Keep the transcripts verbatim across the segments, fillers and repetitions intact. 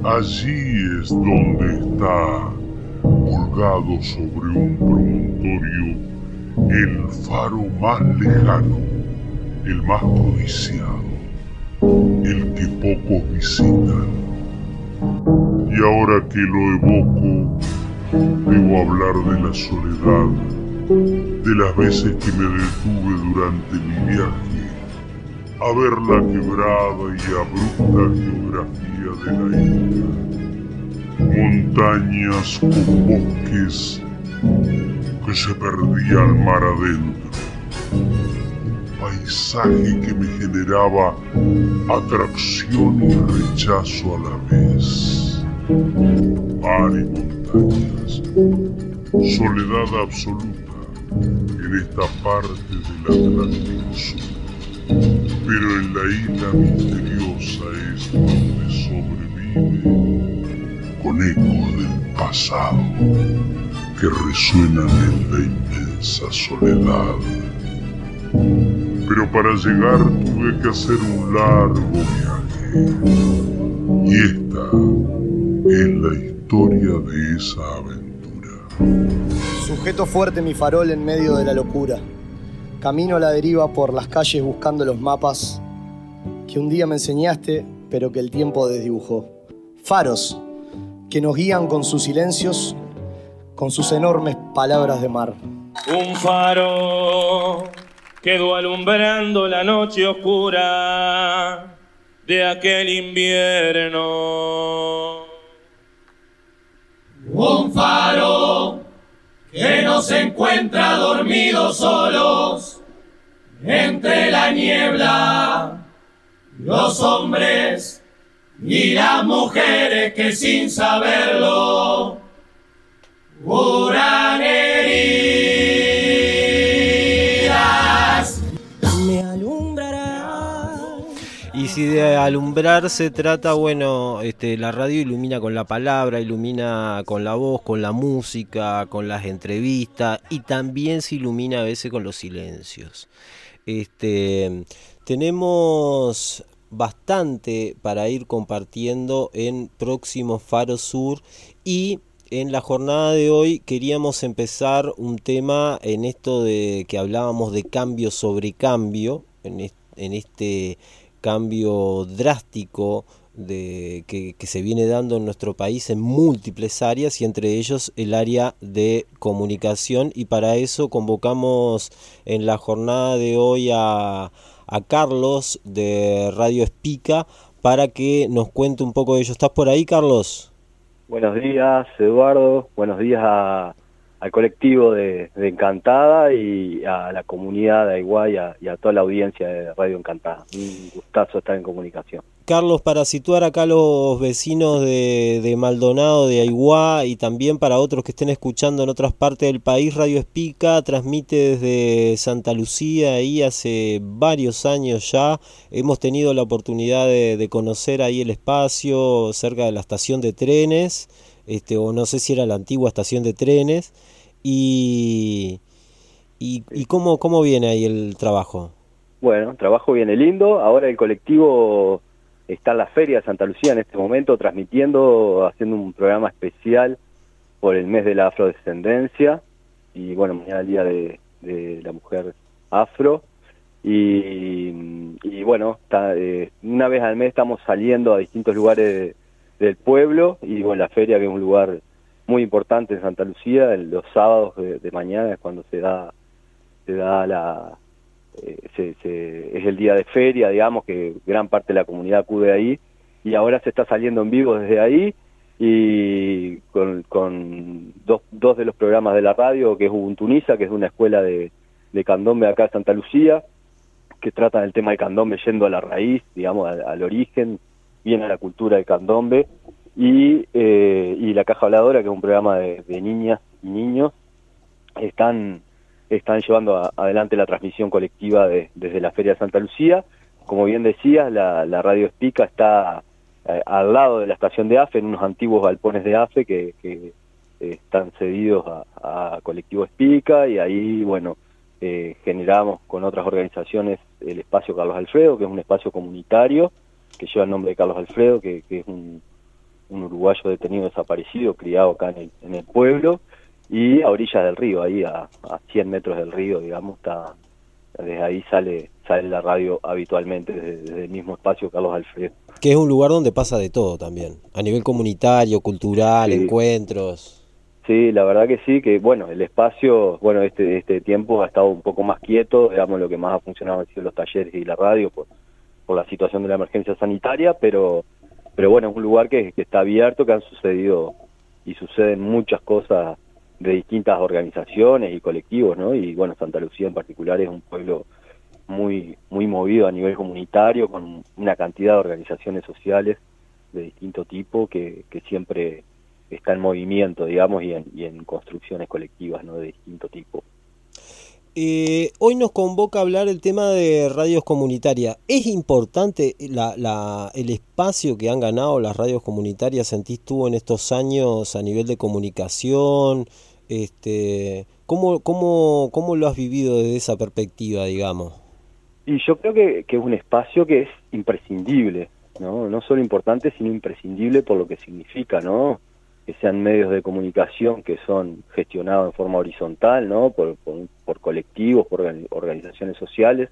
Allí es donde está, colgado sobre un promontorio, el faro más lejano, el más codiciado, el que pocos visitan. Y ahora que lo evoco, debo hablar de la soledad, de las veces que me detuve durante mi viaje a ver la quebrada y abrupta geografía de la isla. Montañas con bosques que se perdían mar adentro. Un paisaje que me generaba atracción y rechazo a la vez. Mar y montañas. Soledad absoluta en esta parte del Atlántico Sur. Pero en la isla misteriosa es donde sobrevive con ecos del pasado que resuenan en la inmensa soledad. Pero para llegar tuve que hacer un largo viaje. Y esta es la historia de esa aventura. Sujeto fuerte mi farol en medio de la locura. Camino a la deriva por las calles buscando los mapas que un día me enseñaste, pero que el tiempo desdibujó. Faros que nos guían con sus silencios, con sus enormes palabras de mar. Un faro quedó alumbrando la noche oscura de aquel invierno. Un faro que nos encuentra dormidos solos entre la niebla, los hombres y las mujeres que sin saberlo curan heridas. Me alumbrará. Y si de alumbrar se trata, bueno, este, la radio ilumina con la palabra, ilumina con la voz, con la música, con las entrevistas y también se ilumina a veces con los silencios. Este, tenemos bastante para ir compartiendo en próximos Faro Sur y en la jornada de hoy queríamos empezar un tema en esto de que hablábamos de cambio sobre cambio, en este, en este cambio drástico de, que, que se viene dando en nuestro país en múltiples áreas y entre ellos el área de comunicación, y para eso convocamos en la jornada de hoy a, a Carlos de Radio Espica para que nos cuente un poco de ello. ¿Estás por ahí, Carlos? Buenos días, Eduardo. Buenos días a, al colectivo de, de Encantada y a la comunidad de Aiguá y a, y a toda la audiencia de Radio Encantada. Un gustazo estar en comunicación. Carlos, para situar acá a los vecinos de, de Maldonado, de Aiguá, y también para otros que estén escuchando en otras partes del país, Radio Espica transmite desde Santa Lucía, ahí hace varios años ya. Hemos tenido la oportunidad de, de conocer ahí el espacio cerca de la estación de trenes, este, o no sé si era la antigua estación de trenes, y, y, y cómo, cómo viene ahí el trabajo. Bueno, el trabajo viene lindo. Ahora el colectivo está en la Feria de Santa Lucía en este momento transmitiendo, haciendo un programa especial por el mes de la afrodescendencia y bueno, mañana el día de, de la mujer afro y, y bueno, está, eh, una vez al mes estamos saliendo a distintos lugares de, del pueblo y bueno, la feria, que es un lugar muy importante en Santa Lucía, el, los sábados de, de mañana es cuando se da, se da la... Eh, se, se, es el día de feria, digamos, que gran parte de la comunidad acude ahí y ahora se está saliendo en vivo desde ahí y con, con dos, dos de los programas de la radio, que es Ubuntuniza, que es una escuela de, de candombe acá en Santa Lucía, que trata del tema del candombe yendo a la raíz, digamos, al, al origen, bien a la cultura del candombe, y, eh, y La Caja Habladora, que es un programa de, de niñas y niños, están están llevando a, adelante la transmisión colectiva de, desde la Feria de Santa Lucía. Como bien decías, la, la Radio Espica está eh, al lado de la estación de AFE, en unos antiguos galpones de AFE que, que eh, están cedidos a, a Colectivo Espica, y ahí, bueno, eh, generamos con otras organizaciones el espacio Carlos Alfredo, que es un espacio comunitario que lleva el nombre de Carlos Alfredo, que, que es un, un uruguayo detenido desaparecido, criado acá en el, en el pueblo, y a orillas del río, ahí a, a cien metros del río, digamos, está, desde ahí sale sale la radio habitualmente, desde, desde el mismo espacio Carlos Alfredo. Que es un lugar donde pasa de todo también, a nivel comunitario, cultural, sí. encuentros. Sí, la verdad que sí, que bueno, el espacio, bueno, este este tiempo ha estado un poco más quieto, digamos, lo que más ha funcionado han sido los talleres y la radio por, por la situación de la emergencia sanitaria, pero pero bueno, es un lugar que, que está abierto, que han sucedido y suceden muchas cosas de distintas organizaciones y colectivos, ¿no? Y bueno, Santa Lucía en particular es un pueblo muy muy movido a nivel comunitario, con una cantidad de organizaciones sociales de distinto tipo que, que siempre está en movimiento, digamos, y en, y en construcciones colectivas, ¿no?, de distinto tipo. Eh, hoy nos convoca a hablar el tema de radios comunitarias. ¿Es importante la, la, el espacio que han ganado las radios comunitarias, sentís tú, en estos años a nivel de comunicación? Este, ¿cómo, cómo, cómo lo has vivido desde esa perspectiva, digamos? Y yo creo que, que es un espacio que es imprescindible, ¿no? No solo importante, sino imprescindible por lo que significa, ¿no? Que sean medios de comunicación que son gestionados en forma horizontal, ¿no? Por, por, por colectivos, por organizaciones sociales,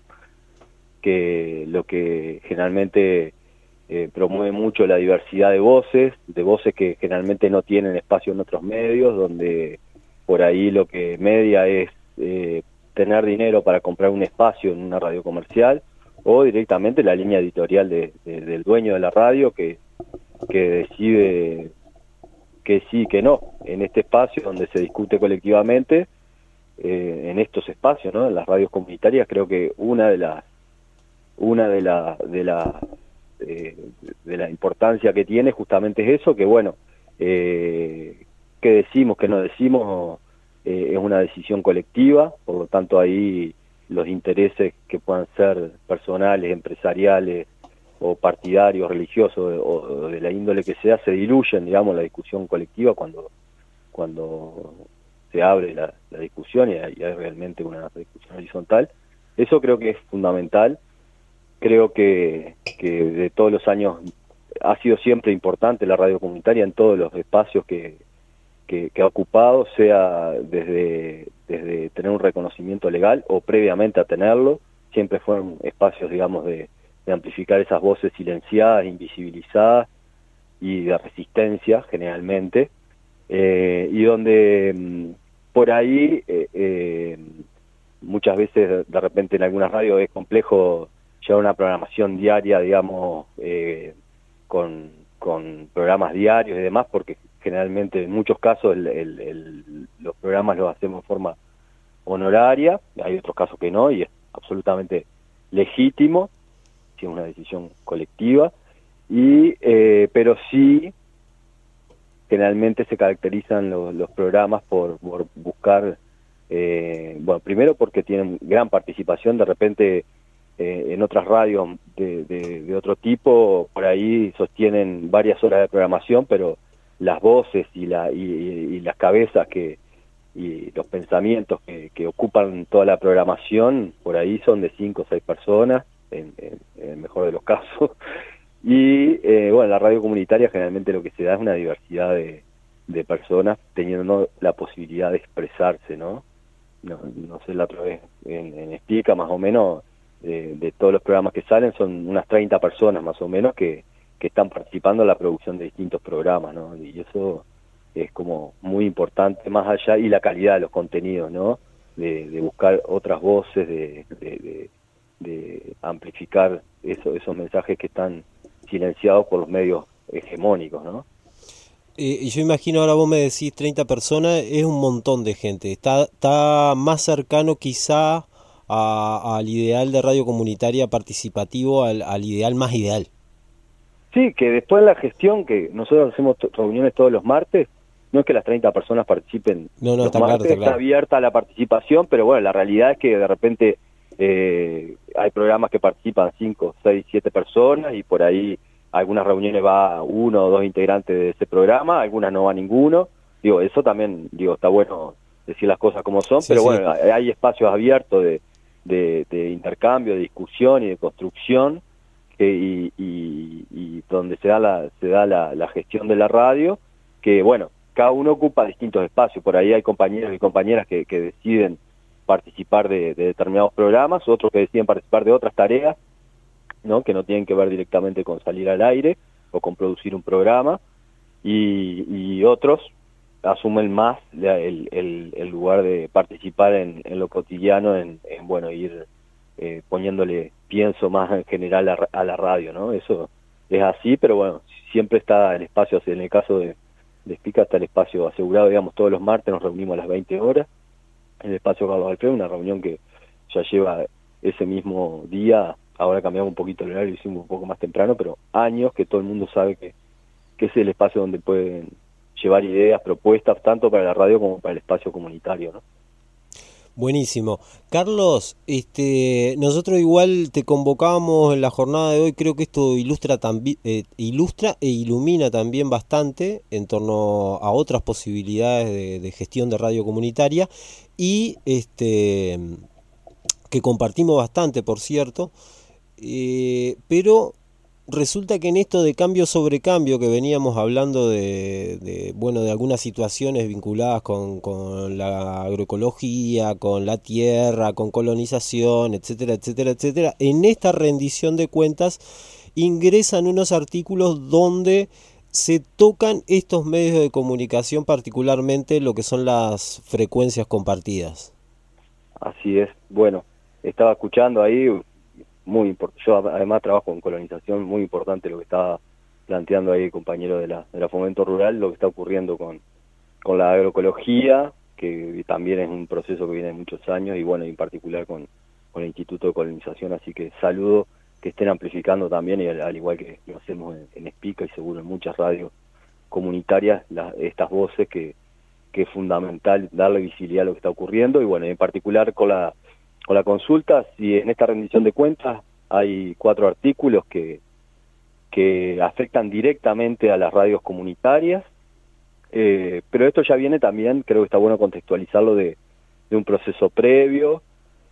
que lo que generalmente eh, promueve mucho la diversidad de voces, de voces que generalmente no tienen espacio en otros medios, donde por ahí lo que media es eh, tener dinero para comprar un espacio en una radio comercial, o directamente la línea editorial de, de, del dueño de la radio que, que decide que sí, que no, en este espacio donde se discute colectivamente, eh, en estos espacios, ¿no?, en las radios comunitarias. Creo que una de las una de la de la eh, de la importancia que tiene justamente es eso, que bueno, eh, que decimos, que no decimos, eh, es una decisión colectiva, por lo tanto ahí los intereses que puedan ser personales, empresariales o partidarios, religiosos, o de la índole que sea, se diluyen, digamos, la discusión colectiva cuando cuando se abre la, la discusión y hay, y hay realmente una discusión horizontal. Eso creo que es fundamental. Creo que, que de todos los años ha sido siempre importante la radio comunitaria en todos los espacios que, que, que ha ocupado, sea desde, desde tener un reconocimiento legal o previamente a tenerlo. Siempre fueron espacios, digamos, de de amplificar esas voces silenciadas, invisibilizadas y de resistencia generalmente, eh, y donde mmm, por ahí eh, eh, muchas veces de repente en algunas radios es complejo llevar una programación diaria, digamos, eh, con, con programas diarios y demás, porque generalmente en muchos casos el, el, el, los programas los hacemos en forma honoraria, hay otros casos que no, y es absolutamente legítimo, es una decisión colectiva, y eh, pero sí generalmente se caracterizan los, los programas por, por buscar, eh, bueno, primero porque tienen gran participación, de repente eh, en otras radios de, de, de otro tipo, por ahí sostienen varias horas de programación, pero las voces y, la, y, y las cabezas que y los pensamientos que, que ocupan toda la programación, por ahí son de cinco o seis personas, En, en, en el mejor de los casos, y eh, bueno, la radio comunitaria generalmente lo que se da es una diversidad de, de personas teniendo la posibilidad de expresarse, ¿no? No, no sé, la otra vez en, en Explica más o menos, eh, de todos los programas que salen son unas treinta personas más o menos que, que están participando en la producción de distintos programas, ¿no? Y eso es como muy importante, más allá, y la calidad de los contenidos, ¿no? De, de buscar otras voces, de, de, de de amplificar eso, esos mensajes que están silenciados por los medios hegemónicos, ¿no? Eh, yo imagino, ahora vos me decís treinta personas, es un montón de gente, está, está más cercano quizá a, al ideal de radio comunitaria participativo, al, al ideal más ideal. Sí, que después la gestión, que nosotros hacemos reuniones todos los martes, no es que las treinta personas participen no, no, los está martes, claro, está, claro. Está abierta la participación, pero bueno, la realidad es que de repente Eh, hay programas que participan cinco, seis, siete personas y por ahí algunas reuniones va uno o dos integrantes de ese programa, algunas no va ninguno. Digo, eso también, digo, está bueno decir las cosas como son, sí, pero sí. Bueno, hay espacios abiertos de, de, de intercambio, de discusión y de construcción que, y, y, y donde se da, la, se da la, la gestión de la radio, que bueno, cada uno ocupa distintos espacios. Por ahí hay compañeros y compañeras que, que deciden participar de, de determinados programas, otros que deciden participar de otras tareas, ¿no? Que no tienen que ver directamente con salir al aire o con producir un programa, y, y otros asumen más el, el, el lugar de participar en, en lo cotidiano, en, en bueno, ir eh, poniéndole pienso más en general a, a la radio, ¿no? Eso es así, pero bueno, siempre está el espacio, en el caso de, de Spica está el espacio asegurado, digamos, todos los martes nos reunimos a las veinte horas, en el espacio Carlos Alfredo, una reunión que ya lleva ese mismo día. Ahora cambiamos un poquito el horario, hicimos un poco más temprano, pero años que todo el mundo sabe que, que es el espacio donde pueden llevar ideas, propuestas, tanto para la radio como para el espacio comunitario, ¿no? Buenísimo. Carlos, este, nosotros igual te convocábamos en la jornada de hoy, creo que esto ilustra, tambi- eh, ilustra e ilumina también bastante en torno a otras posibilidades de, de gestión de radio comunitaria, y este, que compartimos bastante, por cierto, eh, pero resulta que en esto de cambio sobre cambio que veníamos hablando de, de bueno, de algunas situaciones vinculadas con, con la agroecología, con la tierra, con colonización, etcétera, etcétera, etcétera, en esta rendición de cuentas ingresan unos artículos donde se tocan estos medios de comunicación, particularmente lo que son las frecuencias compartidas. Así es. Bueno, estaba escuchando ahí, muy importante. Yo además trabajo en colonización, muy importante lo que estaba planteando ahí el compañero de la, de la Fomento Rural, lo que está ocurriendo con, con la agroecología, que también es un proceso que viene de muchos años, y bueno, en particular con, con el Instituto de Colonización, así que saludo que estén amplificando también, y al, al igual que lo hacemos en, en Spica y seguro en muchas radios comunitarias, la, estas voces que, que es fundamental darle visibilidad a lo que está ocurriendo, y bueno, en particular con la con la consulta, si en esta rendición de cuentas hay cuatro artículos que, que afectan directamente a las radios comunitarias, eh, pero esto ya viene también, creo que está bueno contextualizarlo, de, de un proceso previo.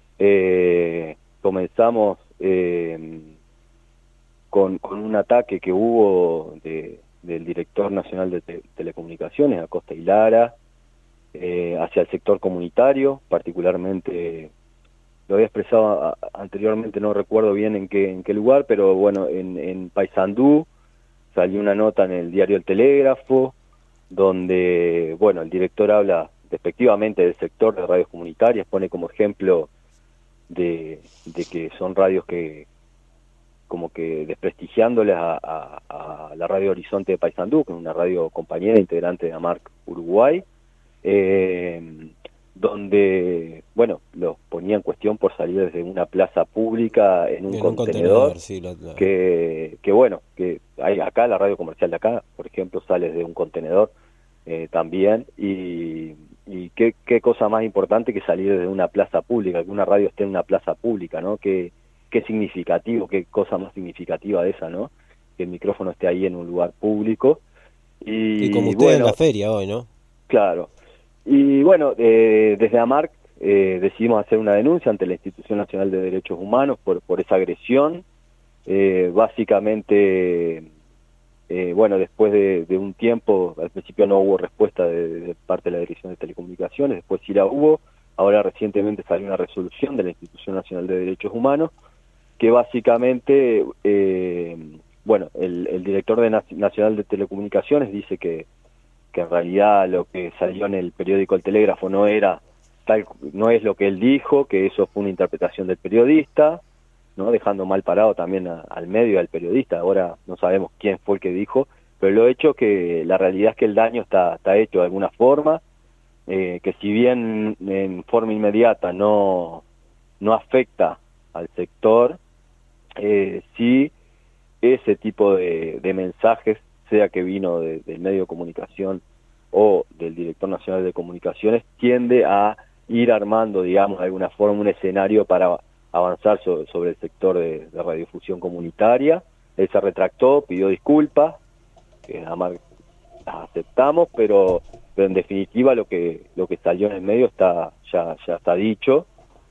Eh, comenzamos eh, con, con un ataque que hubo de, del director nacional de te, telecomunicaciones, Acosta y Lara, eh, hacia el sector comunitario, particularmente. Lo había expresado a, anteriormente, no recuerdo bien en qué en qué lugar, pero bueno, en, en Paysandú salió una nota en el diario El Telégrafo, donde, bueno, el director habla despectivamente del sector de radios comunitarias, pone como ejemplo de, de que son radios que, como que desprestigiándoles a, a, a la radio Horizonte de Paysandú, que es una radio compañera integrante de AMARC Uruguay, eh, donde, bueno, los ponía en cuestión por salir desde una plaza pública en un en contenedor, un contenedor sí, la, la... que, que bueno, que hay acá, la radio comercial de acá, por ejemplo, sale desde un contenedor eh, también, y, y qué, qué cosa más importante que salir desde una plaza pública, que una radio esté en una plaza pública, ¿no? Qué, qué significativo, qué cosa más significativa de esa, ¿no? Que el micrófono esté ahí en un lugar público. Y, y como usted bueno, en la feria hoy, ¿no? Claro. Y bueno, eh, desde AMARC eh, decidimos hacer una denuncia ante la Institución Nacional de Derechos Humanos por, por esa agresión. Eh, básicamente, eh, bueno, después de, de un tiempo, al principio no hubo respuesta de, de parte de la Dirección de Telecomunicaciones, después sí la hubo. Ahora recientemente salió una resolución de la Institución Nacional de Derechos Humanos que básicamente, eh, bueno, el, el director de Nacional de Telecomunicaciones dice que que en realidad lo que salió en el periódico El Telégrafo no era tal, no es lo que él dijo, que eso fue una interpretación del periodista, ¿no? Dejando mal parado también a, al medio y al periodista. Ahora no sabemos quién fue el que dijo, pero lo hecho que la realidad es que el daño está, está hecho de alguna forma, eh, que si bien en forma inmediata no, no afecta al sector, eh, sí ese tipo de, de mensajes, sea que vino de, del medio de comunicación o del director nacional de comunicaciones, tiende a ir armando, digamos, de alguna forma un escenario para avanzar sobre, sobre el sector de, de radiodifusión comunitaria. Él se retractó, pidió disculpas, que nada más las aceptamos, pero, pero en definitiva lo que lo que salió en el medio está ya ya está dicho.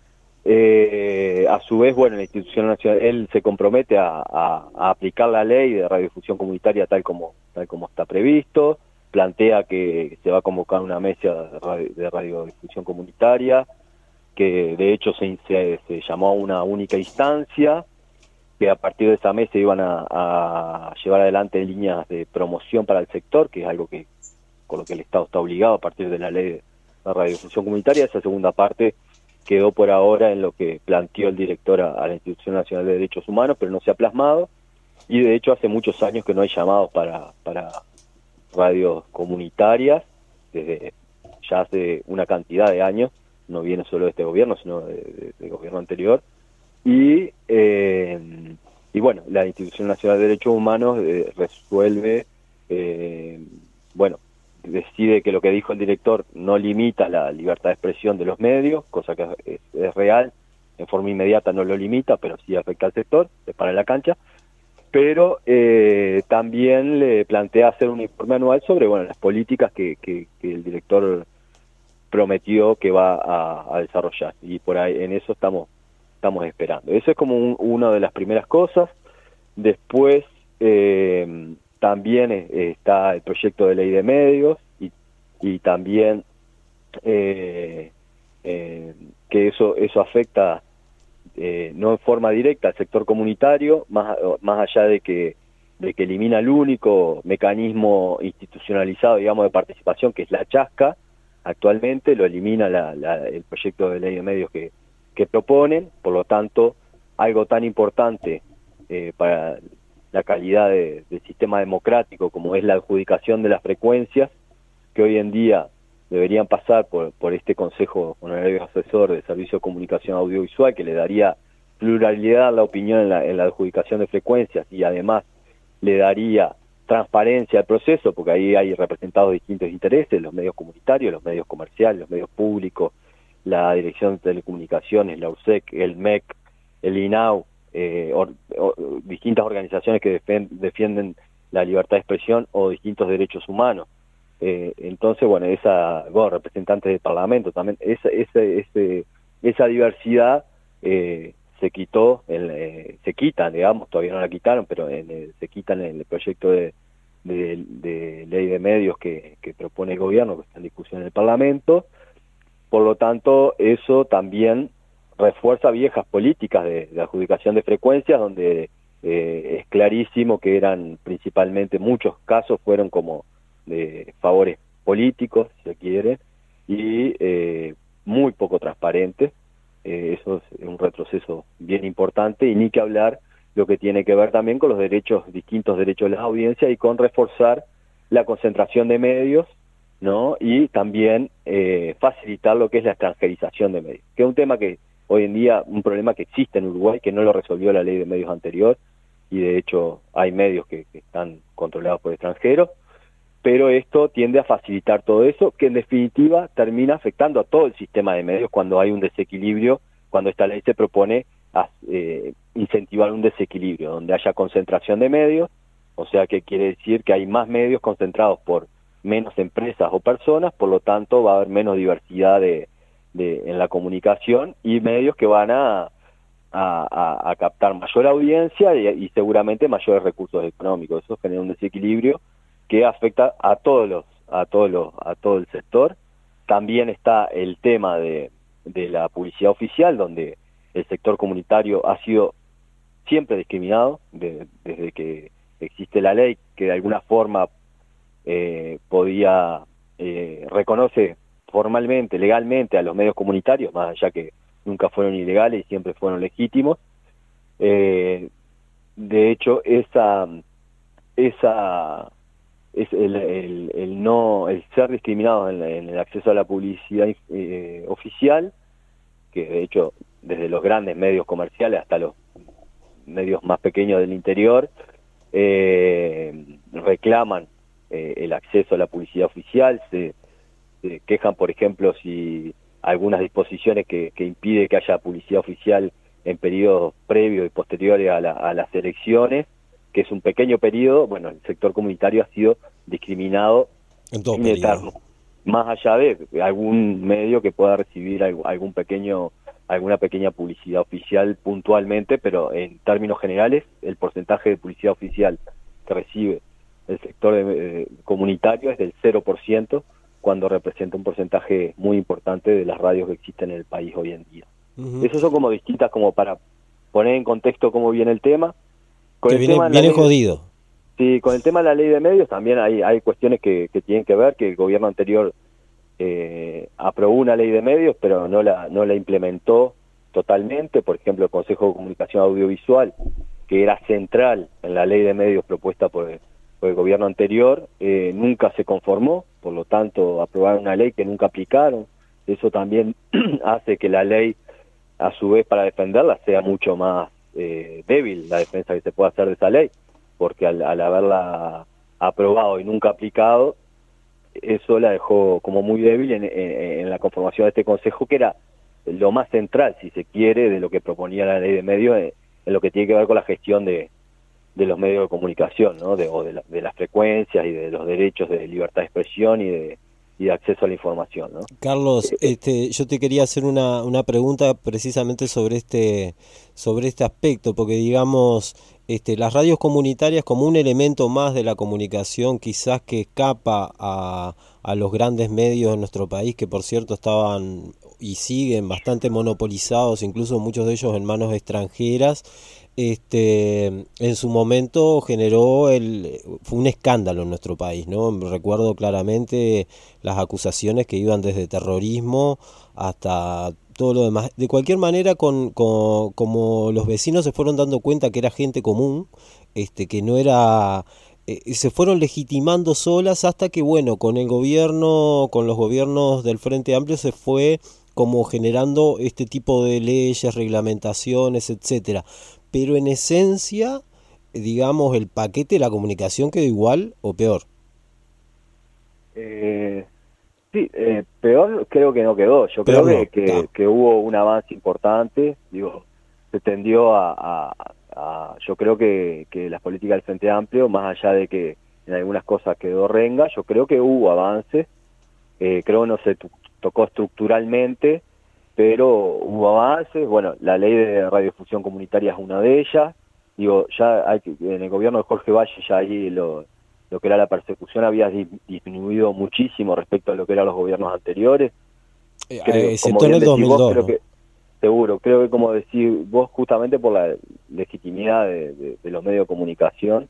Eh, a su vez, bueno, la institución nacional, él se compromete a, a, a aplicar la ley de radiodifusión comunitaria tal como, tal como está previsto, plantea que se va a convocar una mesa de, radio, de radiodifusión comunitaria, que de hecho se, se, se llamó a una única instancia, que a partir de esa mesa iban a, a llevar adelante líneas de promoción para el sector, que es algo que con lo que el Estado está obligado a partir de la ley de la radiodifusión comunitaria. Esa segunda parte quedó por ahora en lo que planteó el director a, a la Institución Nacional de Derechos Humanos, pero no se ha plasmado, y de hecho hace muchos años que no hay llamados para, para radios comunitarias, desde ya hace una cantidad de años, no viene solo de este gobierno, sino del de, de gobierno anterior, y, eh, y bueno, la Institución Nacional de Derechos Humanos eh, resuelve, eh, bueno, decide que lo que dijo el director no limita la libertad de expresión de los medios, cosa que es, es real, en forma inmediata no lo limita, pero sí afecta al sector, se para en la cancha, pero eh, también le plantea hacer un informe anual sobre, bueno, las políticas que, que, que el director prometió que va a, a desarrollar, y por ahí en eso estamos estamos esperando. Eso es como un, una de las primeras cosas. Después eh, también está el proyecto de ley de medios, y, y también eh, eh, que eso eso afecta eh, no en forma directa al sector comunitario, más, más allá de que de que elimina el único mecanismo institucionalizado, digamos, de participación, que es la chasca. Actualmente lo elimina la, la, el proyecto de ley de medios que, que proponen. Por lo tanto, algo tan importante eh, para la calidad de, del sistema democrático como es la adjudicación de las frecuencias, que hoy en día deberían pasar por, por este Consejo Honorario Asesor de Servicio de Comunicación Audiovisual, que le daría pluralidad a la opinión en la, en la adjudicación de frecuencias, y además le daría transparencia al proceso, porque ahí hay representados distintos intereses, los medios comunitarios, los medios comerciales, los medios públicos, la Dirección de Telecomunicaciones, la U R S E C, el M E C, el I N A U, eh, or, or, distintas organizaciones que defen, defienden la libertad de expresión o distintos derechos humanos. Eh, entonces, bueno, esa, bueno, representantes del Parlamento también, esa, esa, ese, esa diversidad eh, se quitó, en, eh, se quitan, digamos, todavía no la quitaron, pero en el, se quitan en el proyecto de, de, de ley de medios que, que propone el gobierno, que está en discusión en el Parlamento. Por lo tanto, eso también refuerza viejas políticas de, de adjudicación de frecuencias, donde eh, es clarísimo que eran principalmente, muchos casos fueron como de favores políticos, si se quiere, y eh, muy poco transparentes. Eh, eso es un retroceso bien importante, y ni que hablar lo que tiene que ver también con los derechos, distintos derechos de las audiencias, y con reforzar la concentración de medios, ¿no? Y también eh, facilitar lo que es la extranjerización de medios, que es un tema que hoy en día, un problema que existe en Uruguay, que no lo resolvió la ley de medios anterior, y de hecho hay medios que, que están controlados por extranjeros, pero esto tiende a facilitar todo eso, que en definitiva termina afectando a todo el sistema de medios cuando hay un desequilibrio, cuando esta ley se propone a, eh, incentivar un desequilibrio, donde haya concentración de medios, o sea que quiere decir que hay más medios concentrados por menos empresas o personas, por lo tanto va a haber menos diversidad de, de, en la comunicación, y medios que van a, a, a, a captar mayor audiencia y, y seguramente mayores recursos económicos. Eso genera un desequilibrio que afecta a todos los, a todos los, a todo el sector. También está el tema de, de la publicidad oficial, donde el sector comunitario ha sido siempre discriminado de, desde que existe la ley, que de alguna forma eh, podía eh, reconoce formalmente, legalmente a los medios comunitarios, más allá que nunca fueron ilegales y siempre fueron legítimos. Eh, de hecho, esa esa es el, el, el no el ser discriminados en, en el acceso a la publicidad eh, oficial, que de hecho desde los grandes medios comerciales hasta los medios más pequeños del interior eh, reclaman eh, el acceso a la publicidad oficial, se, se quejan, por ejemplo, si algunas disposiciones que, que impide que haya publicidad oficial en periodos previos y posteriores a, la, a las elecciones, que es un pequeño periodo. Bueno, el sector comunitario ha sido discriminado en todo in eterno, más allá de algún medio que pueda recibir algún pequeño alguna pequeña publicidad oficial puntualmente, pero en términos generales el porcentaje de publicidad oficial que recibe el sector de, eh, comunitario es del cero por ciento, cuando representa un porcentaje muy importante de las radios que existen en el país hoy en día. Uh-huh. Esos son como distintas, como para poner en contexto cómo viene el tema. Con que el viene, tema viene ley, jodido. Sí, con el tema de la ley de medios también hay, hay cuestiones que, que tienen que ver, que el gobierno anterior eh, aprobó una ley de medios, pero no la, no la implementó totalmente. Por ejemplo, el Consejo de Comunicación Audiovisual, que era central en la ley de medios propuesta por el, por el gobierno anterior, eh, nunca se conformó, por lo tanto aprobaron una ley que nunca aplicaron. Eso también hace que la ley, a su vez, para defenderla, sea mucho más eh, débil la defensa que se puede hacer de esa ley, porque al, al haberla aprobado y nunca aplicado, eso la dejó como muy débil en, en, en la conformación de este consejo, que era lo más central, si se quiere, de lo que proponía la ley de medios, en, en lo que tiene que ver con la gestión de, de los medios de comunicación, ¿no? De, o de, la, de las frecuencias y de los derechos de libertad de expresión y de, y de acceso a la información, ¿no? Carlos, eh, este, yo te quería hacer una, una pregunta precisamente sobre este, sobre este aspecto, porque digamos, este, las radios comunitarias como un elemento más de la comunicación, quizás que escapa a, a los grandes medios de nuestro país, que por cierto estaban y siguen bastante monopolizados, incluso muchos de ellos en manos extranjeras. Este, en su momento generó el, fue un escándalo en nuestro país, ¿no? Recuerdo claramente las acusaciones que iban desde terrorismo hasta todo lo demás. De cualquier manera, con, con como los vecinos se fueron dando cuenta que era gente común, este, que no era, eh, se fueron legitimando solas hasta que, bueno, con el gobierno, con los gobiernos del Frente Amplio se fue como generando este tipo de leyes, reglamentaciones, etcétera. Pero en esencia, digamos, el paquete de la comunicación quedó igual o peor. Eh, sí, eh, peor creo que no quedó. Yo peor creo no, que, que, no. que hubo un avance importante. Digo, se tendió a, a, a yo creo que, que las políticas del Frente Amplio, más allá de que en algunas cosas quedó renga, yo creo que hubo avances. Eh, creo que no se t- tocó estructuralmente, pero hubo avances. Bueno, la ley de radiodifusión comunitaria es una de ellas. Digo, ya hay, en el gobierno de Jorge Valle ya ahí lo, lo que era la persecución había di, disminuido muchísimo respecto a lo que eran los gobiernos anteriores. Eh, creo, excepto en el dos mil dos, vos, creo ¿no? que, seguro, creo que como decís vos, justamente por la legitimidad de, de, de los medios de comunicación,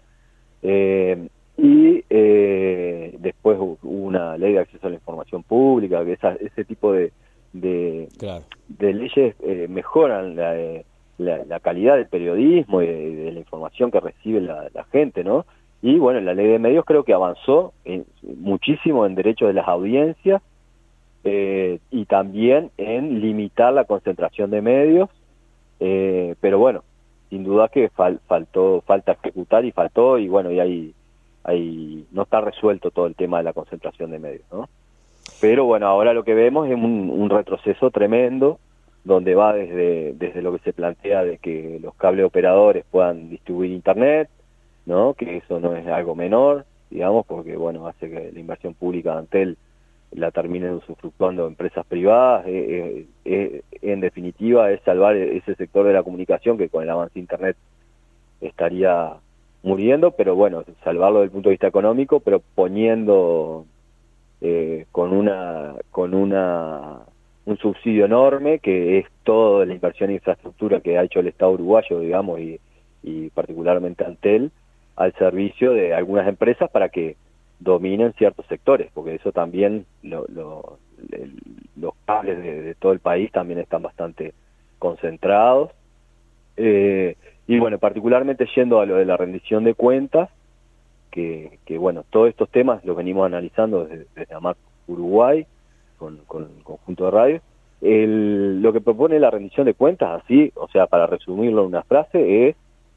eh, y eh, después hubo una ley de acceso a la información pública, que esa, ese tipo de De, claro. de leyes eh, mejoran la, la, la calidad del periodismo y de, de la información que recibe la, la gente, ¿no? Y bueno, la ley de medios creo que avanzó en, muchísimo en derechos de las audiencias eh, y también en limitar la concentración de medios, eh, pero bueno, sin duda que fal, faltó falta ejecutar y faltó, y bueno, y ahí, ahí no está resuelto todo el tema de la concentración de medios, ¿no? Pero bueno, ahora lo que vemos es un, un retroceso tremendo, donde va desde, desde lo que se plantea de que los cable operadores puedan distribuir internet, ¿no? Que eso no es algo menor, digamos, porque bueno, hace que la inversión pública de Antel la terminen usufructuando empresas privadas. Eh, eh, eh, en definitiva, es salvar ese sector de la comunicación que con el avance de internet estaría muriendo, pero bueno, salvarlo desde el punto de vista económico, pero poniendo Eh, con una con una un subsidio enorme, que es toda la inversión en infraestructura que ha hecho el Estado uruguayo, digamos, y, y particularmente Antel, al servicio de algunas empresas para que dominen ciertos sectores, porque eso también, lo, lo, el, los cables de, de todo el país también están bastante concentrados. Eh, y bueno, particularmente yendo a lo de la rendición de cuentas, Que, que bueno, todos estos temas los venimos analizando desde, desde AMAC Uruguay, con, con el conjunto de radio. El, lo que propone la rendición de cuentas, así, o sea, para resumirlo en una frase, es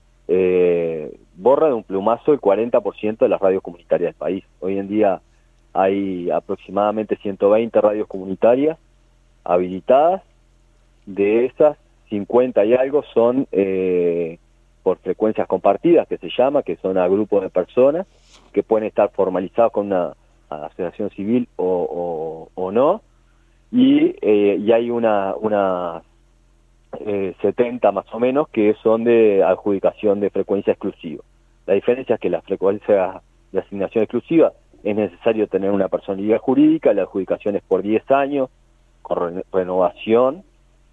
eh, borra de un plumazo el cuarenta por ciento de las radios comunitarias del país. Hoy en día hay aproximadamente ciento veinte radios comunitarias habilitadas. De esas, cincuenta y algo son eh, por frecuencias compartidas, que se llama, que son a grupos de personas que pueden estar formalizados con una asociación civil o, o, o no, y, eh, y hay una, una eh, setenta más o menos, que son de adjudicación de frecuencia exclusiva. La diferencia es que la frecuencia de asignación exclusiva es necesario tener una personalidad jurídica, la adjudicación es por diez años, con re renovación,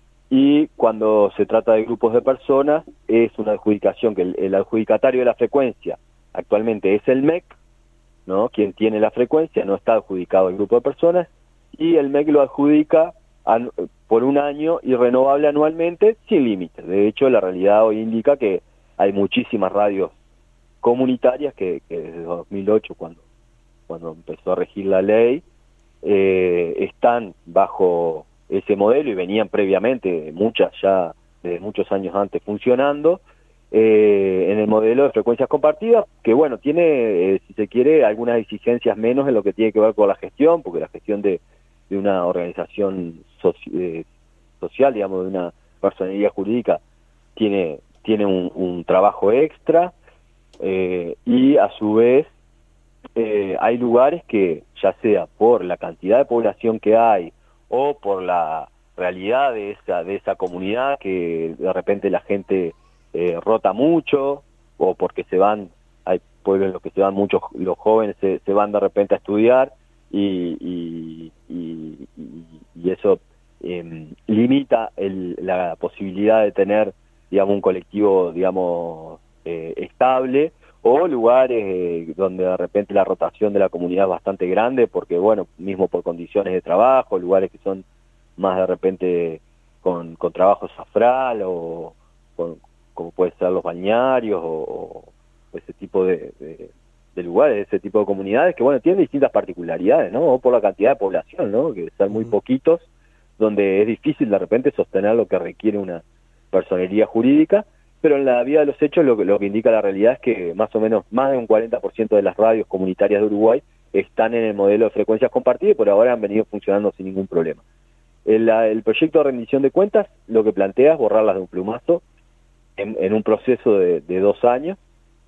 y cuando se trata de grupos de personas, es una adjudicación que el, el adjudicatario de la frecuencia actualmente es el M E C, ¿no? Quien tiene la frecuencia, no está adjudicado el grupo de personas, y el M E C lo adjudica a, por un año y renovable anualmente sin límites. De hecho, la realidad hoy indica que hay muchísimas radios comunitarias que, que desde dos mil ocho, cuando, cuando empezó a regir la ley, eh, están bajo ese modelo y venían previamente, muchas ya desde muchos años antes funcionando, eh, en el modelo de frecuencias compartidas, que bueno, tiene, eh, si se quiere, algunas exigencias menos en lo que tiene que ver con la gestión, porque la gestión de, de una organización soci, eh, social, digamos, de una personalidad jurídica, tiene, tiene un, un trabajo extra, eh, y a su vez eh, hay lugares que, ya sea por la cantidad de población que hay, o por la realidad de esa de esa comunidad, que de repente la gente eh, rota mucho, o porque se van, hay pueblos en los que se van muchos, los jóvenes se, se van de repente a estudiar, y, y, y, y eso eh, limita el, la posibilidad de tener, digamos, un colectivo, digamos, eh, estable, o lugares eh, donde de repente la rotación de la comunidad es bastante grande, porque bueno, mismo por condiciones de trabajo, lugares que son más de repente con, con trabajo safral, o con, como puede ser los balnearios, o, o ese tipo de, de, de lugares, ese tipo de comunidades, que bueno, tienen distintas particularidades, ¿no? O por la cantidad de población, ¿no? Que son muy poquitos, donde es difícil de repente sostener lo que requiere una personería jurídica. Pero en la vida de los hechos lo que, lo que indica la realidad es que más o menos más de un cuarenta por ciento de las radios comunitarias de Uruguay están en el modelo de frecuencias compartidas y por ahora han venido funcionando sin ningún problema. El, el proyecto de rendición de cuentas lo que plantea es borrarlas de un plumazo en, en un proceso de, de dos años.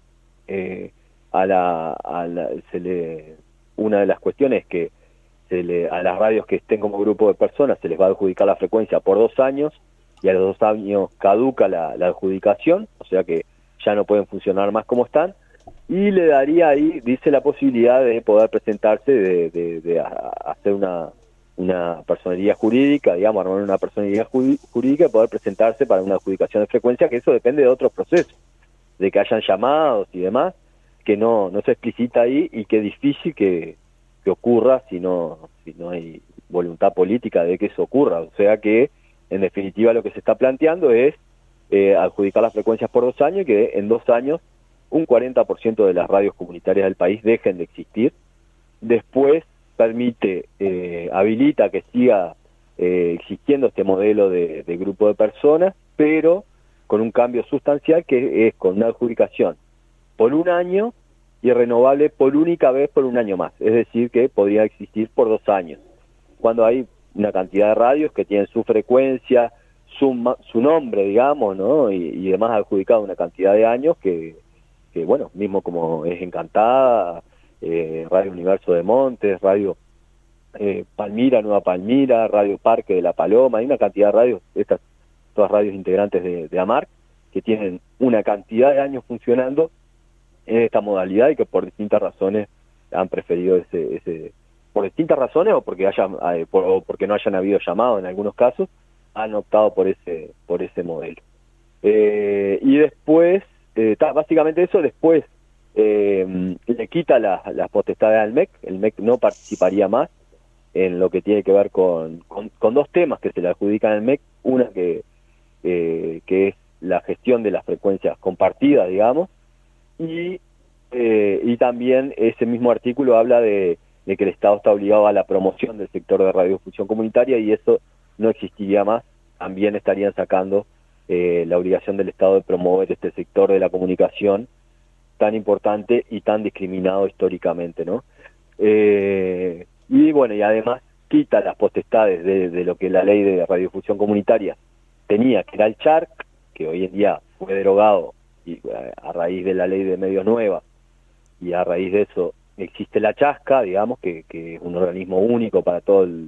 Eh, a la, a la, se le, una de las cuestiones es que se le, a las radios que estén como grupo de personas se les va a adjudicar la frecuencia por dos años, y a los dos años caduca la, la adjudicación, o sea que ya no pueden funcionar más como están, y le daría ahí, dice, la posibilidad de poder presentarse, de, de, de hacer una, una personería jurídica, digamos, armar una personería jurídica y poder presentarse para una adjudicación de frecuencia, que eso depende de otros procesos, de que hayan llamados y demás, que no, no se explicita ahí, y que es difícil que, que ocurra si no, si no hay voluntad política de que eso ocurra, o sea que en definitiva lo que se está planteando es eh, adjudicar las frecuencias por dos años, y que en dos años un cuarenta por ciento de las radios comunitarias del país dejen de existir. Después permite, eh, habilita que siga eh, existiendo este modelo de, de grupo de personas, pero con un cambio sustancial, que es con una adjudicación por un año y renovable por única vez por un año más. Es decir, que podría existir por dos años. Cuando hay una cantidad de radios que tienen su frecuencia, su, su nombre, digamos, ¿no? Y, y demás adjudicado una cantidad de años que, que bueno, mismo como es Encantada, eh, Radio Universo de Montes, Radio eh, Palmira, Nueva Palmira, Radio Parque de la Paloma, hay una cantidad de radios, estas todas radios integrantes de, de AMARC, que tienen una cantidad de años funcionando en esta modalidad y que por distintas razones han preferido ese... ese por distintas razones, o porque haya, eh, por, o porque no hayan habido llamado en algunos casos, han optado por ese por ese modelo. Eh, y después, eh, ta, básicamente eso, después eh, le quita las la potestades al M E C, el M E C no participaría más en lo que tiene que ver con, con, con dos temas que se le adjudican al M E C, una que, eh, que es la gestión de las frecuencias compartidas, digamos, y, eh, y también ese mismo artículo habla de de que el Estado está obligado a la promoción del sector de radiodifusión comunitaria, y eso no existiría más. También estarían sacando eh, la obligación del Estado de promover este sector de la comunicación tan importante y tan discriminado históricamente, ¿no? Eh, y bueno, y además quita las potestades de, de lo que la ley de radiodifusión comunitaria tenía, que era el C H A R C, que hoy en día fue derogado y, a raíz de la ley de medios nueva, y a raíz de eso existe la Chasca, digamos, que, que es un organismo único para todo el,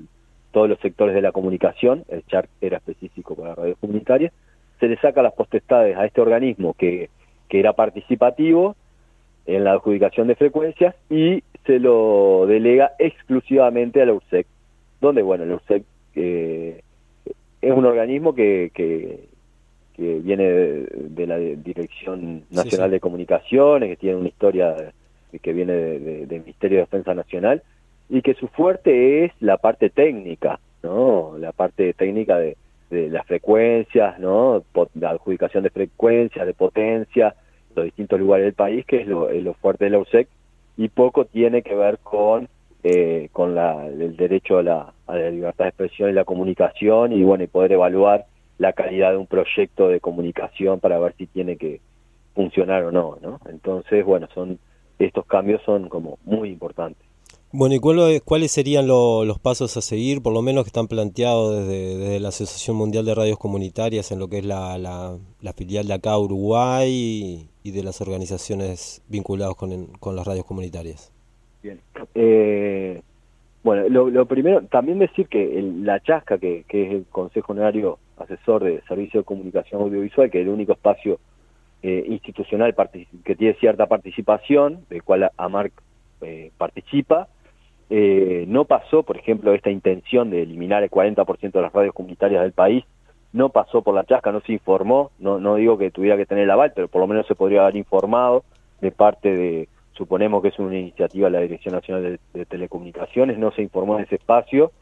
todos los sectores de la comunicación, el C H A R C era específico para radios comunitarias, se le saca las potestades a este organismo que, que era participativo en la adjudicación de frecuencias y se lo delega exclusivamente a la U R S E C, donde, bueno, la U R S E C eh, es un organismo que, que, que viene de, de la Dirección Nacional sí, sí. de Comunicaciones, que tiene una historia de, que viene del de, de Ministerio de Defensa Nacional, y que su fuerte es la parte técnica, ¿no? La parte técnica de, de las frecuencias, ¿no? La adjudicación de frecuencias, de potencia, en los distintos lugares del país, que es lo, es lo fuerte de la U R S E C, y poco tiene que ver con eh, con la, el derecho a la, a la libertad de expresión y la comunicación, y bueno, y poder evaluar la calidad de un proyecto de comunicación para ver si tiene que funcionar o no, ¿no? Entonces, bueno, son estos cambios son como muy importantes. Bueno, ¿y cuál, cuáles serían lo, los pasos a seguir, por lo menos que están planteados desde, desde la Asociación Mundial de Radios Comunitarias en lo que es la, la, la filial de acá, Uruguay, y, y de las organizaciones vinculadas con, con las radios comunitarias? Bien. Eh, bueno, lo, lo primero, también decir que el, la Chasca, que, que es el Consejo Honorario Asesor de Servicio de Comunicación Audiovisual, que es el único espacio eh, institucional que tiene cierta participación, del cual AMARC eh, participa, Eh, no pasó, por ejemplo, esta intención de eliminar el cuarenta por ciento de las radios comunitarias del país, no pasó por la Chasca, no se informó, no, no digo que tuviera que tener el aval, pero por lo menos se podría haber informado de parte de, suponemos que es una iniciativa de la Dirección Nacional de, de Telecomunicaciones, no se informó en ese espacio,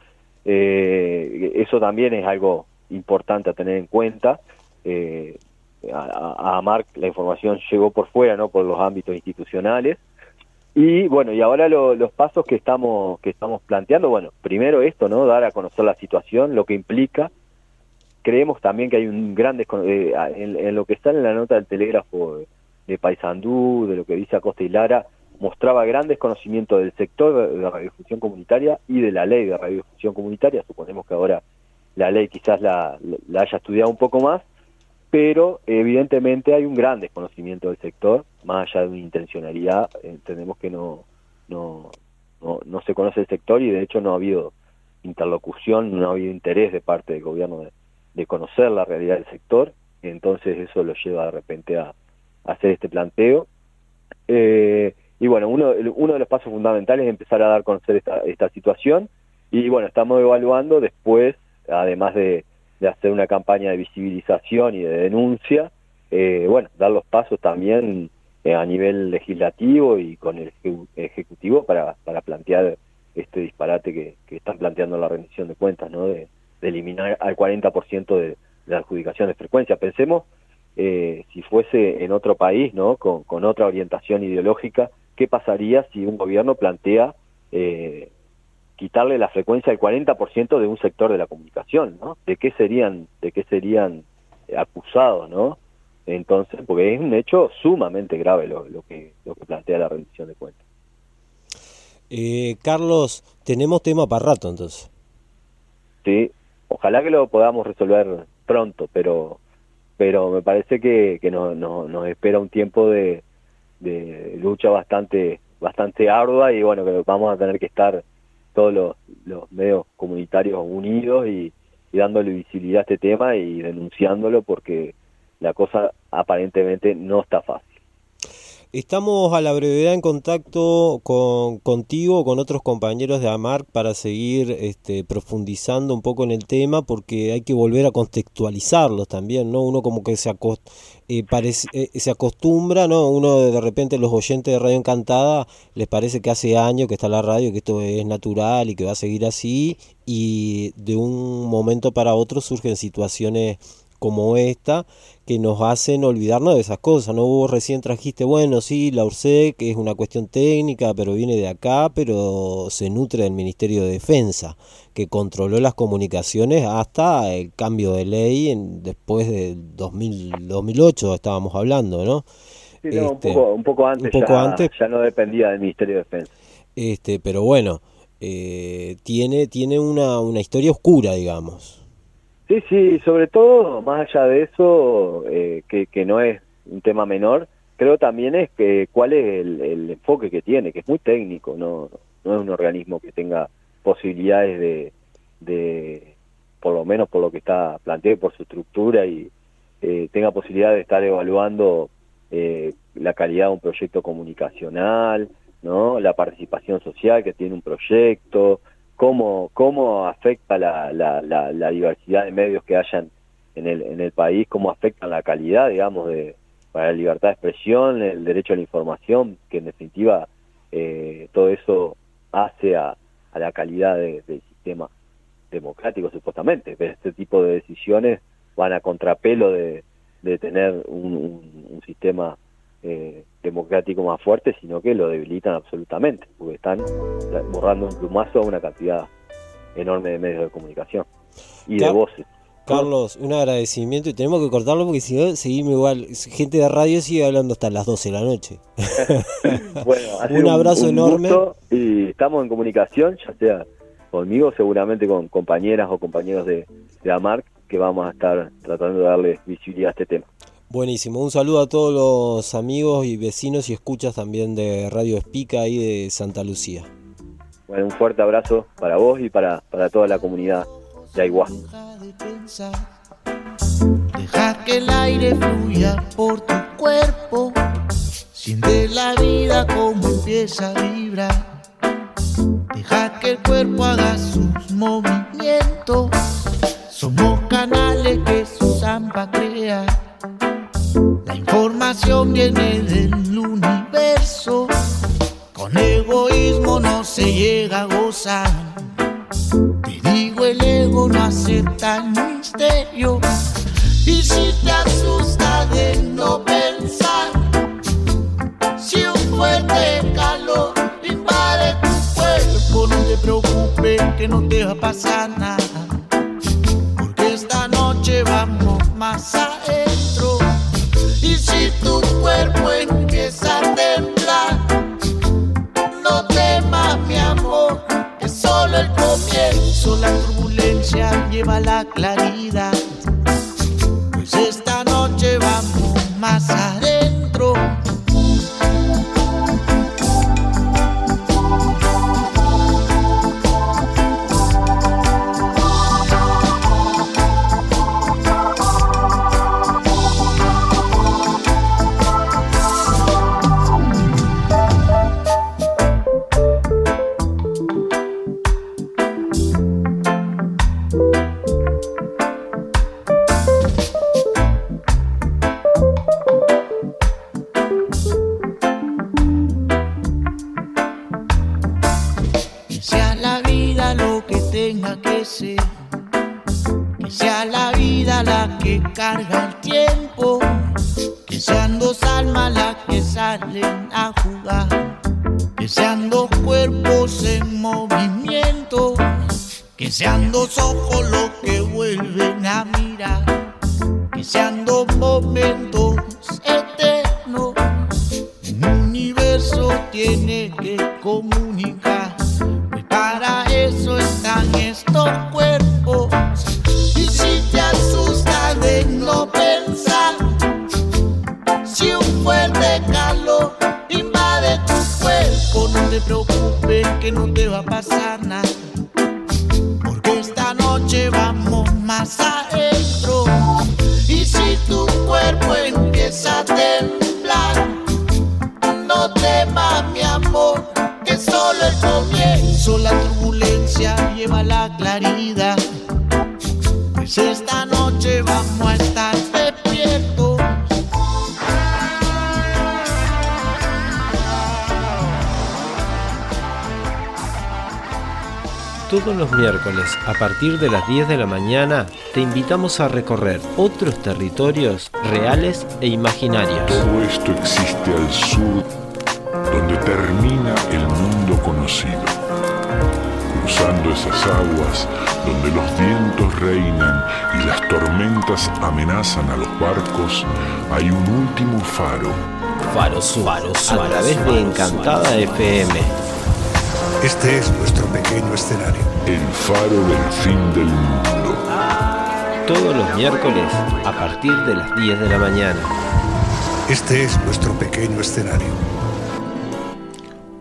eh, eso también es algo importante a tener en cuenta. eh, a, a AMARC la información llegó por fuera, no por los ámbitos institucionales. Y bueno, y ahora lo, los pasos que estamos que estamos planteando, bueno, primero esto, ¿no? Dar a conocer la situación, lo que implica. Creemos también que hay un gran descono- eh, en, en lo que está en la nota del Telégrafo de, de Paysandú, de lo que dice Acosta y Lara, mostraba gran desconocimiento del sector de la radiodifusión comunitaria y de la ley de radiodifusión comunitaria. Suponemos que ahora la ley quizás la, la haya estudiado un poco más, pero evidentemente hay un gran desconocimiento del sector, más allá de una intencionalidad. Entendemos que no, no, no, no se conoce el sector y de hecho no ha habido interlocución, no ha habido interés de parte del gobierno de, de conocer la realidad del sector, entonces eso lo lleva de repente a, a hacer este planteo. Eh, y bueno, uno, uno de los pasos fundamentales es empezar a dar a conocer esta, esta situación, y bueno, estamos evaluando después, además de de hacer una campaña de visibilización y de denuncia, eh, bueno, dar los pasos también eh, a nivel legislativo y con el ejecutivo para, para plantear este disparate que, que están planteando la rendición de cuentas, ¿no? De, de eliminar al cuarenta por ciento de, de la adjudicación de frecuencia. Pensemos, eh, si fuese en otro país, ¿no? Con, con otra orientación ideológica, ¿qué pasaría si un gobierno plantea eh, quitarle la frecuencia al cuarenta por ciento de un sector de la comunicación, ¿no? ¿De qué serían, de qué serían acusados, ¿no? Entonces, porque es un hecho sumamente grave lo, lo que lo que plantea la rendición de cuentas. Eh, Carlos, tenemos tema para rato entonces. Sí, ojalá que lo podamos resolver pronto, pero pero me parece que, que nos, nos, nos espera un tiempo de, de lucha bastante bastante ardua, y bueno, que vamos a tener que estar todos los, los medios comunitarios unidos y, y dándole visibilidad a este tema y denunciándolo, porque la cosa aparentemente no está fácil. Estamos a la brevedad en contacto con contigo, con otros compañeros de AMARC, para seguir este, profundizando un poco en el tema, porque hay que volver a contextualizarlos también, ¿no? Uno como que se, acost eh, parece, eh, se acostumbra, ¿no? Uno de repente, los oyentes de Radio Encantada, les parece que hace años que está la radio, que esto es natural y que va a seguir así, y de un momento para otro surgen situaciones como esta, que nos hacen olvidarnos de esas cosas, ¿no? Vos recién trajiste, bueno, sí, la U R S E C, que es una cuestión técnica, pero viene de acá, pero se nutre del Ministerio de Defensa, que controló las comunicaciones hasta el cambio de ley en, después del dos mil, dos mil ocho estábamos hablando, ¿no? Sí, no, este, un, poco, un poco antes, un poco ya, antes ya no dependía del Ministerio de Defensa. Este, pero bueno, eh, tiene, tiene una, una historia oscura, digamos. Sí, sí, sobre todo, más allá de eso, eh, que, que no es un tema menor, creo también es que cuál es el, el enfoque que tiene, que es muy técnico, no, no es un organismo que tenga posibilidades de, de, por lo menos por lo que está planteado, por su estructura, y eh, tenga posibilidad de estar evaluando eh, la calidad de un proyecto comunicacional, ¿no? La participación social que tiene un proyecto, cómo, cómo afecta la, la, la, la diversidad de medios que hayan en el, en el país, cómo afectan la calidad, digamos, de para la libertad de expresión, el derecho a la información, que en definitiva eh, todo eso hace a, a la calidad de, del sistema democrático, supuestamente. Pero este tipo de decisiones van a contrapelo de, de tener un, un, un sistema eh, democrático más fuerte, sino que lo debilitan absolutamente, porque están borrando un plumazo a una cantidad enorme de medios de comunicación y de voces. Carlos, un agradecimiento, y tenemos que cortarlo porque si no, seguimos igual. Gente de radio sigue hablando hasta las doce de la noche. Bueno, un abrazo un, un enorme. Y estamos en comunicación, ya sea conmigo, seguramente con compañeras o compañeros de, de AMARC, que vamos a estar tratando de darle visibilidad a este tema. Buenísimo, un saludo a todos los amigos y vecinos y escuchas también de Radio Espica y de Santa Lucía. Bueno, un fuerte abrazo para vos y para, para toda la comunidad de Aiguá. Deja que el aire fluya por tu cuerpo, siente la vida como empieza a vibrar. Deja que el cuerpo haga sus movimientos, somos canales que se usan para crear. La información viene del universo, con egoísmo no se llega a gozar. Te digo, el ego no acepta el misterio, y si te asusta de no pensar, si un fuerte calor invade tu cuerpo, no te preocupes que no te va a pasar nada, porque esta noche vamos más adentro. Y si tu cuerpo empieza a temblar, no temas, mi amor, que solo el comienzo. La turbulencia lleva la claridad, pues esta noche vamos más adentro. Carga el tiempo, que sean dos almas las que salen a jugar, que sean dos cuerpos en movimiento, que sean dos ojos los que vuelven a mirar, que sean dos momentos eternos. Un universo tiene que comunicar, pues para eso están estos cuerpos. Y si te asusta de no pensar, si un fuerte calor invade tu cuerpo, no te preocupes que no te va a pasar nada, porque esta noche vamos más adentro. Y si tu cuerpo empieza a temblar, no temas, mi amor, que solo el comienzo. La turbulencia lleva la claridad, pues esta noche vamos a estar despiertos. Todos los miércoles, a partir de las diez de la mañana, te invitamos a recorrer otros territorios reales e imaginarios. Todo esto existe al sur, donde termina el mundo conocido. Cruzando esas aguas, donde los vientos reinan y las tormentas amenazan a los barcos, hay un último faro. Faro Sur, Faro Sur, a través de Encantada F M. Este es nuestro pequeño escenario. El faro del fin del mundo. Todos los miércoles a partir de las diez de la mañana. Este es nuestro pequeño escenario.